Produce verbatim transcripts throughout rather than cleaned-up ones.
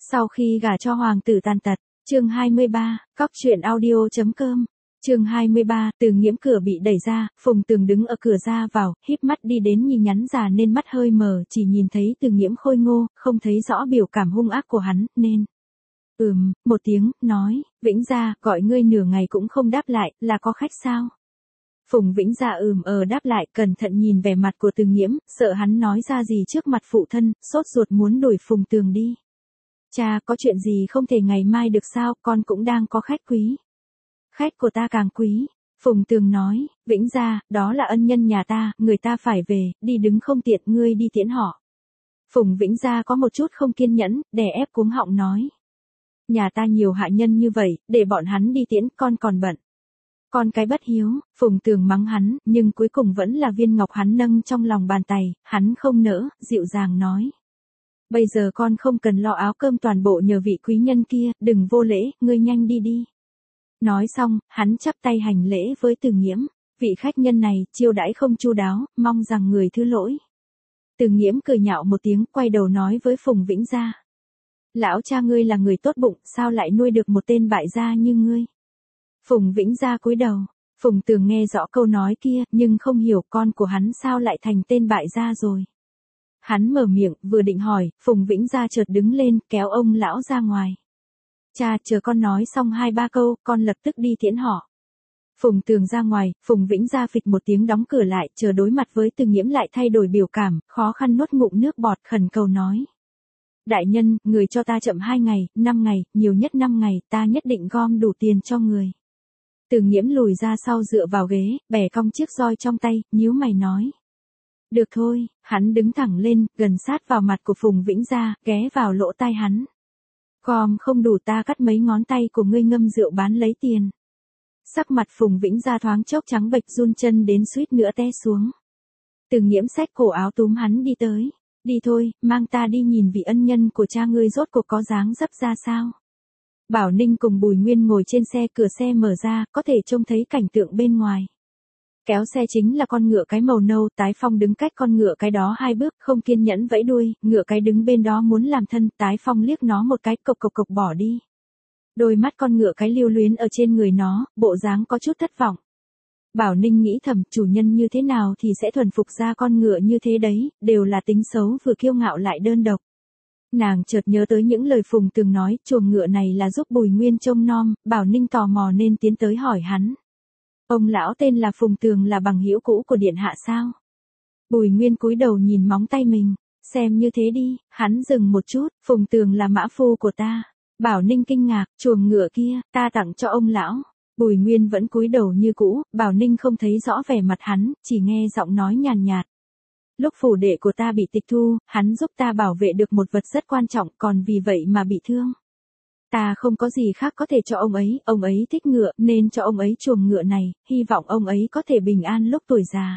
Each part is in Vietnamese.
Sau khi gả cho hoàng tử tàn tật, chương hai mươi ba, cóc truyện audio.com. Chương hai mươi ba, Từ Nghiễm cửa bị đẩy ra, Phùng Tường đứng ở cửa ra vào, híp mắt đi đến nhìn nhắn già nên mắt hơi mờ, chỉ nhìn thấy Từ Nghiễm khôi ngô, không thấy rõ biểu cảm hung ác của hắn, nên ừm, một tiếng, nói, Vĩnh Gia, gọi ngươi nửa ngày cũng không đáp lại, là có khách sao? Phùng Vĩnh Gia ừm ờ đáp lại, cẩn thận nhìn vẻ mặt của Từ Nghiễm, sợ hắn nói ra gì trước mặt phụ thân, sốt ruột muốn đuổi Phùng Tường đi. Cha, có chuyện gì không thể ngày mai được sao, con cũng đang có khách quý. Khách của ta càng quý. Phùng Tường nói, Vĩnh Gia, đó là ân nhân nhà ta, người ta phải về, đi đứng không tiện, ngươi đi tiễn họ. Phùng Vĩnh Gia có một chút không kiên nhẫn, đè ép cuống họng nói. Nhà ta nhiều hạ nhân như vậy, để bọn hắn đi tiễn, con còn bận. Con cái bất hiếu, Phùng Tường mắng hắn, nhưng cuối cùng vẫn là viên ngọc hắn nâng trong lòng bàn tay, hắn không nỡ, dịu dàng nói. Bây giờ con không cần lo áo cơm toàn bộ nhờ vị quý nhân kia, đừng vô lễ, ngươi nhanh đi đi. Nói xong, hắn chắp tay hành lễ với Từ Nghiễm, vị khách nhân này, chiêu đãi không chu đáo, mong rằng người thứ lỗi. Từ Nghiễm cười nhạo một tiếng, quay đầu nói với Phùng Vĩnh Gia. Lão cha ngươi là người tốt bụng, sao lại nuôi được một tên bại gia như ngươi? Phùng Vĩnh Gia cúi đầu, Phùng Tường nghe rõ câu nói kia, nhưng không hiểu con của hắn sao lại thành tên bại gia rồi. Hắn mở miệng, vừa định hỏi, Phùng Vĩnh Gia chợt đứng lên, kéo ông lão ra ngoài. Cha, chờ con nói xong hai ba câu, con lập tức đi tiễn họ. Phùng Tường ra ngoài, Phùng Vĩnh Gia phịch một tiếng đóng cửa lại, chờ đối mặt với Từ Nghiễm lại thay đổi biểu cảm, khó khăn nuốt ngụm nước bọt, khẩn cầu nói. Đại nhân, người cho ta chậm hai ngày, năm ngày, nhiều nhất năm ngày, ta nhất định gom đủ tiền cho người. Từ Nghiễm lùi ra sau dựa vào ghế, bẻ cong chiếc roi trong tay, nhíu mày nói. Được thôi, hắn đứng thẳng lên, gần sát vào mặt của Phùng Vĩnh Gia, ghé vào lỗ tai hắn. Gom không đủ ta cắt mấy ngón tay của ngươi ngâm rượu bán lấy tiền. Sắc mặt Phùng Vĩnh Gia thoáng chốc trắng bệch run chân đến suýt nữa té xuống. Từ Nghiễm xách cổ áo túm hắn đi tới. Đi thôi, mang ta đi nhìn vị ân nhân của cha ngươi rốt cuộc có dáng dấp ra sao. Bảo Ninh cùng Bùi Nguyên ngồi trên xe, cửa xe mở ra, có thể trông thấy cảnh tượng bên ngoài. Kéo xe chính là con ngựa cái màu nâu, Tái Phong đứng cách con ngựa cái đó hai bước, không kiên nhẫn vẫy đuôi, ngựa cái đứng bên đó muốn làm thân, Tái Phong liếc nó một cái, cộc cộc cộc bỏ đi. Đôi mắt con ngựa cái lưu luyến ở trên người nó, bộ dáng có chút thất vọng. Bảo Ninh nghĩ thầm, chủ nhân như thế nào thì sẽ thuần phục ra con ngựa như thế đấy, đều là tính xấu vừa kiêu ngạo lại đơn độc. Nàng chợt nhớ tới những lời Phùng Tường nói, chuồng ngựa này là giúp Bùi Nguyên trông nom, Bảo Ninh tò mò nên tiến tới hỏi hắn. Ông lão tên là Phùng Tường là bằng hữu cũ của điện hạ sao? Bùi Nguyên cúi đầu nhìn móng tay mình, xem như thế đi, hắn dừng một chút, Phùng Tường là mã phu của ta. Bảo Ninh kinh ngạc, chuồng ngựa kia, ta tặng cho ông lão. Bùi Nguyên vẫn cúi đầu như cũ, Bảo Ninh không thấy rõ vẻ mặt hắn, chỉ nghe giọng nói nhàn nhạt. Lúc phủ đệ của ta bị tịch thu, hắn giúp ta bảo vệ được một vật rất quan trọng, còn vì vậy mà bị thương. Ta không có gì khác có thể cho ông ấy, ông ấy thích ngựa, nên cho ông ấy chuồng ngựa này, hy vọng ông ấy có thể bình an lúc tuổi già.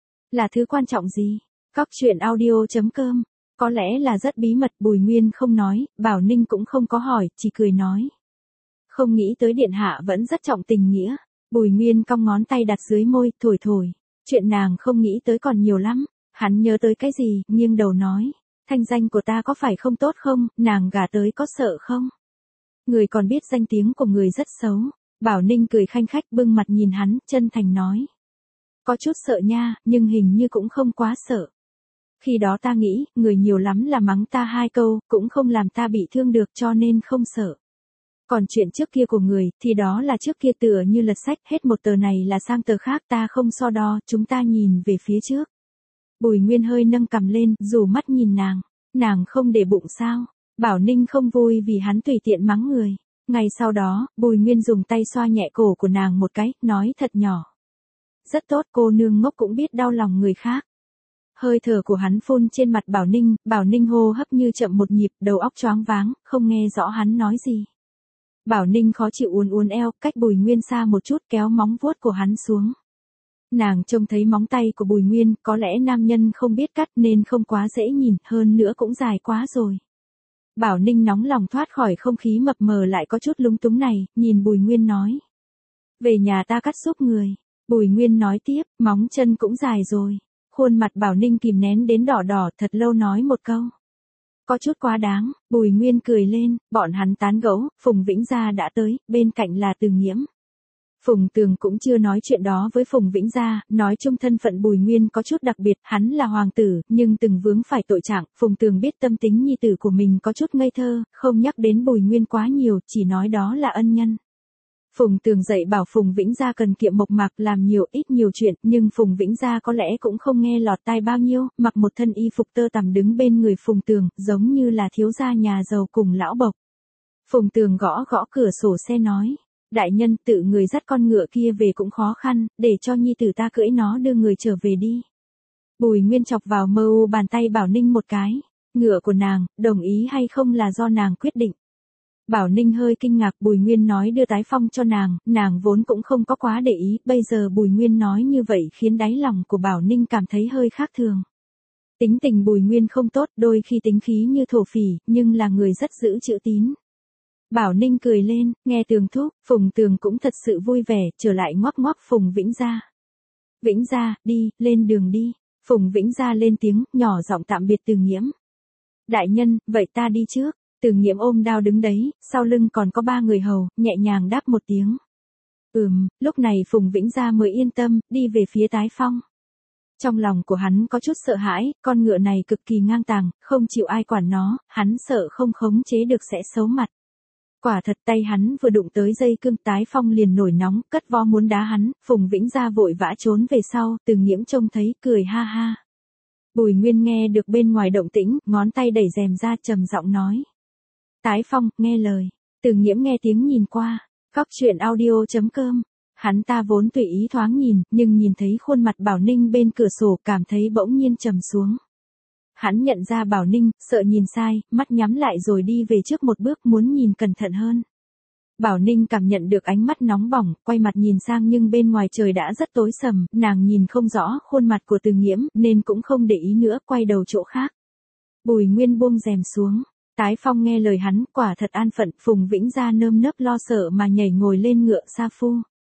Là thứ quan trọng gì? Cóc truyện audio.com. Có lẽ là rất bí mật, Bùi Nguyên không nói, Bảo Ninh cũng không có hỏi, chỉ cười nói. Không nghĩ tới điện hạ vẫn rất trọng tình nghĩa. Bùi Nguyên cong ngón tay đặt dưới môi, thổi thổi. Chuyện nàng không nghĩ tới còn nhiều lắm. Hắn nhớ tới cái gì, nghiêng đầu nói. Thanh danh của ta có phải không tốt không, nàng gả tới có sợ không? Người còn biết danh tiếng của người rất xấu. Bảo Ninh cười khanh khách bưng mặt nhìn hắn, chân thành nói. Có chút sợ nha, nhưng hình như cũng không quá sợ. Khi đó ta nghĩ, người nhiều lắm là mắng ta hai câu, cũng không làm ta bị thương được cho nên không sợ. Còn chuyện trước kia của người, thì đó là trước kia tựa như lật sách, hết một tờ này là sang tờ khác, ta không so đo, chúng ta nhìn về phía trước. Bùi Nguyên hơi nâng cằm lên, dù mắt nhìn nàng, nàng không để bụng sao. Bảo Ninh không vui vì hắn tùy tiện mắng người. Ngày sau đó, Bùi Nguyên dùng tay xoa nhẹ cổ của nàng một cái, nói thật nhỏ. Rất tốt, cô nương ngốc cũng biết đau lòng người khác. Hơi thở của hắn phun trên mặt Bảo Ninh, Bảo Ninh hô hấp như chậm một nhịp, đầu óc choáng váng, không nghe rõ hắn nói gì. Bảo Ninh khó chịu uốn uốn eo, cách Bùi Nguyên xa một chút, kéo móng vuốt của hắn xuống. Nàng trông thấy móng tay của Bùi Nguyên, có lẽ nam nhân không biết cắt nên không quá dễ nhìn, hơn nữa cũng dài quá rồi. Bảo Ninh nóng lòng thoát khỏi không khí mập mờ lại có chút lúng túng này, nhìn Bùi Nguyên nói. Về nhà ta cắt giúp người. Bùi Nguyên nói tiếp, móng chân cũng dài rồi. Khuôn mặt Bảo Ninh kìm nén đến đỏ đỏ, thật lâu nói một câu. có chút quá đáng, Bùi Nguyên cười lên, bọn hắn tán gẫu, Phùng Vĩnh Gia đã tới, bên cạnh là Từ Nghiễm. Phùng Tường cũng chưa nói chuyện đó với Phùng Vĩnh Gia, nói chung thân phận Bùi Nguyên có chút đặc biệt, hắn là hoàng tử, nhưng từng vướng phải tội trạng, Phùng Tường biết tâm tính nhi tử của mình có chút ngây thơ, không nhắc đến Bùi Nguyên quá nhiều, chỉ nói đó là ân nhân. Phùng Tường dạy bảo Phùng Vĩnh Gia cần kiệm mộc mạc làm nhiều ít nhiều chuyện, nhưng Phùng Vĩnh Gia có lẽ cũng không nghe lọt tai bao nhiêu, mặc một thân y phục tơ tằm đứng bên người Phùng Tường, giống như là thiếu gia nhà giàu cùng lão bộc. Phùng Tường gõ gõ cửa sổ xe nói, đại nhân tự người dắt con ngựa kia về cũng khó khăn, để cho nhi tử ta cưỡi nó đưa người trở về đi. Bùi Nguyên chọc vào mơ u bàn tay Bảo Ninh một cái, ngựa của nàng, đồng ý hay không là do nàng quyết định. Bảo Ninh hơi kinh ngạc, Bùi Nguyên nói đưa tái phong cho nàng, nàng vốn cũng không có quá để ý, bây giờ Bùi Nguyên nói như vậy khiến đáy lòng của Bảo Ninh cảm thấy hơi khác thường. Tính tình Bùi Nguyên không tốt, đôi khi tính khí như thổ phỉ, nhưng là người rất giữ chữ tín. Bảo Ninh cười lên, nghe Tường thúc, Phùng Tường cũng thật sự vui vẻ, trở lại ngoắc ngoắc Phùng Vĩnh Gia. Vĩnh Gia, đi, lên đường đi. Phùng Vĩnh Gia lên tiếng, nhỏ giọng tạm biệt Từ Nghiễm. Đại nhân, vậy ta đi trước. Từ Nghiễm ôm đao đứng đấy, sau lưng còn có ba người hầu, nhẹ nhàng đáp một tiếng. Ừm, lúc này Phùng Vĩnh Gia mới yên tâm, đi về phía Tái Phong. Trong lòng của hắn có chút sợ hãi, con ngựa này cực kỳ ngang tàng, không chịu ai quản nó, hắn sợ không khống chế được sẽ xấu mặt. Quả thật tay hắn vừa đụng tới dây cương, Tái Phong liền nổi nóng, cất vo muốn đá hắn, Phùng Vĩnh Gia vội vã trốn về sau, Từ Nghiễm trông thấy, cười ha ha. Bùi Nguyên nghe được bên ngoài động tĩnh, ngón tay đẩy rèm ra trầm giọng nói. Tái Phong, nghe lời. Từ Nghiễm nghe tiếng nhìn qua, cóc truyện audio chấm com. Hắn ta vốn tùy ý thoáng nhìn, nhưng nhìn thấy khuôn mặt Bảo Ninh bên cửa sổ cảm thấy bỗng nhiên trầm xuống. Hắn nhận ra Bảo Ninh, sợ nhìn sai, mắt nhắm lại rồi đi về trước một bước muốn nhìn cẩn thận hơn. Bảo Ninh cảm nhận được ánh mắt nóng bỏng, quay mặt nhìn sang nhưng bên ngoài trời đã rất tối sầm, nàng nhìn không rõ khuôn mặt của Từ Nghiễm nên cũng không để ý nữa, quay đầu chỗ khác. Bùi Nguyên buông rèm xuống. Tái Phong nghe lời hắn, quả thật an phận, Phùng Vĩnh Gia nơm nớp lo sợ mà nhảy ngồi lên ngựa sa phu.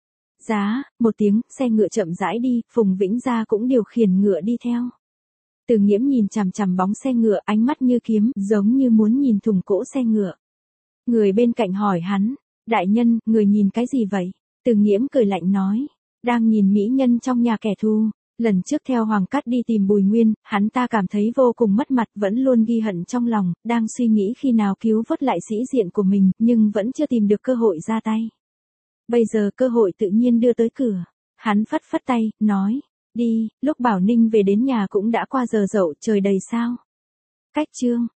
Giá, một tiếng, xe ngựa chậm rãi đi, Phùng Vĩnh Gia cũng điều khiển ngựa đi theo. Từ Nghiễm nhìn chằm chằm bóng xe ngựa, ánh mắt như kiếm, giống như muốn nhìn thủng cỗ xe ngựa. Người bên cạnh hỏi hắn, đại nhân, người nhìn cái gì vậy? Từ Nghiễm cười lạnh nói, đang nhìn mỹ nhân trong nhà kẻ thù. Lần trước theo Hoàng Cát đi tìm Bùi Nguyên, hắn ta cảm thấy vô cùng mất mặt, vẫn luôn ghi hận trong lòng, đang suy nghĩ khi nào cứu vớt lại sĩ diện của mình, nhưng vẫn chưa tìm được cơ hội ra tay. Bây giờ cơ hội tự nhiên đưa tới cửa. Hắn phất phất tay, nói, đi, lúc Bảo Ninh về đến nhà cũng đã qua giờ dậu, trời đầy sao. Cách chương.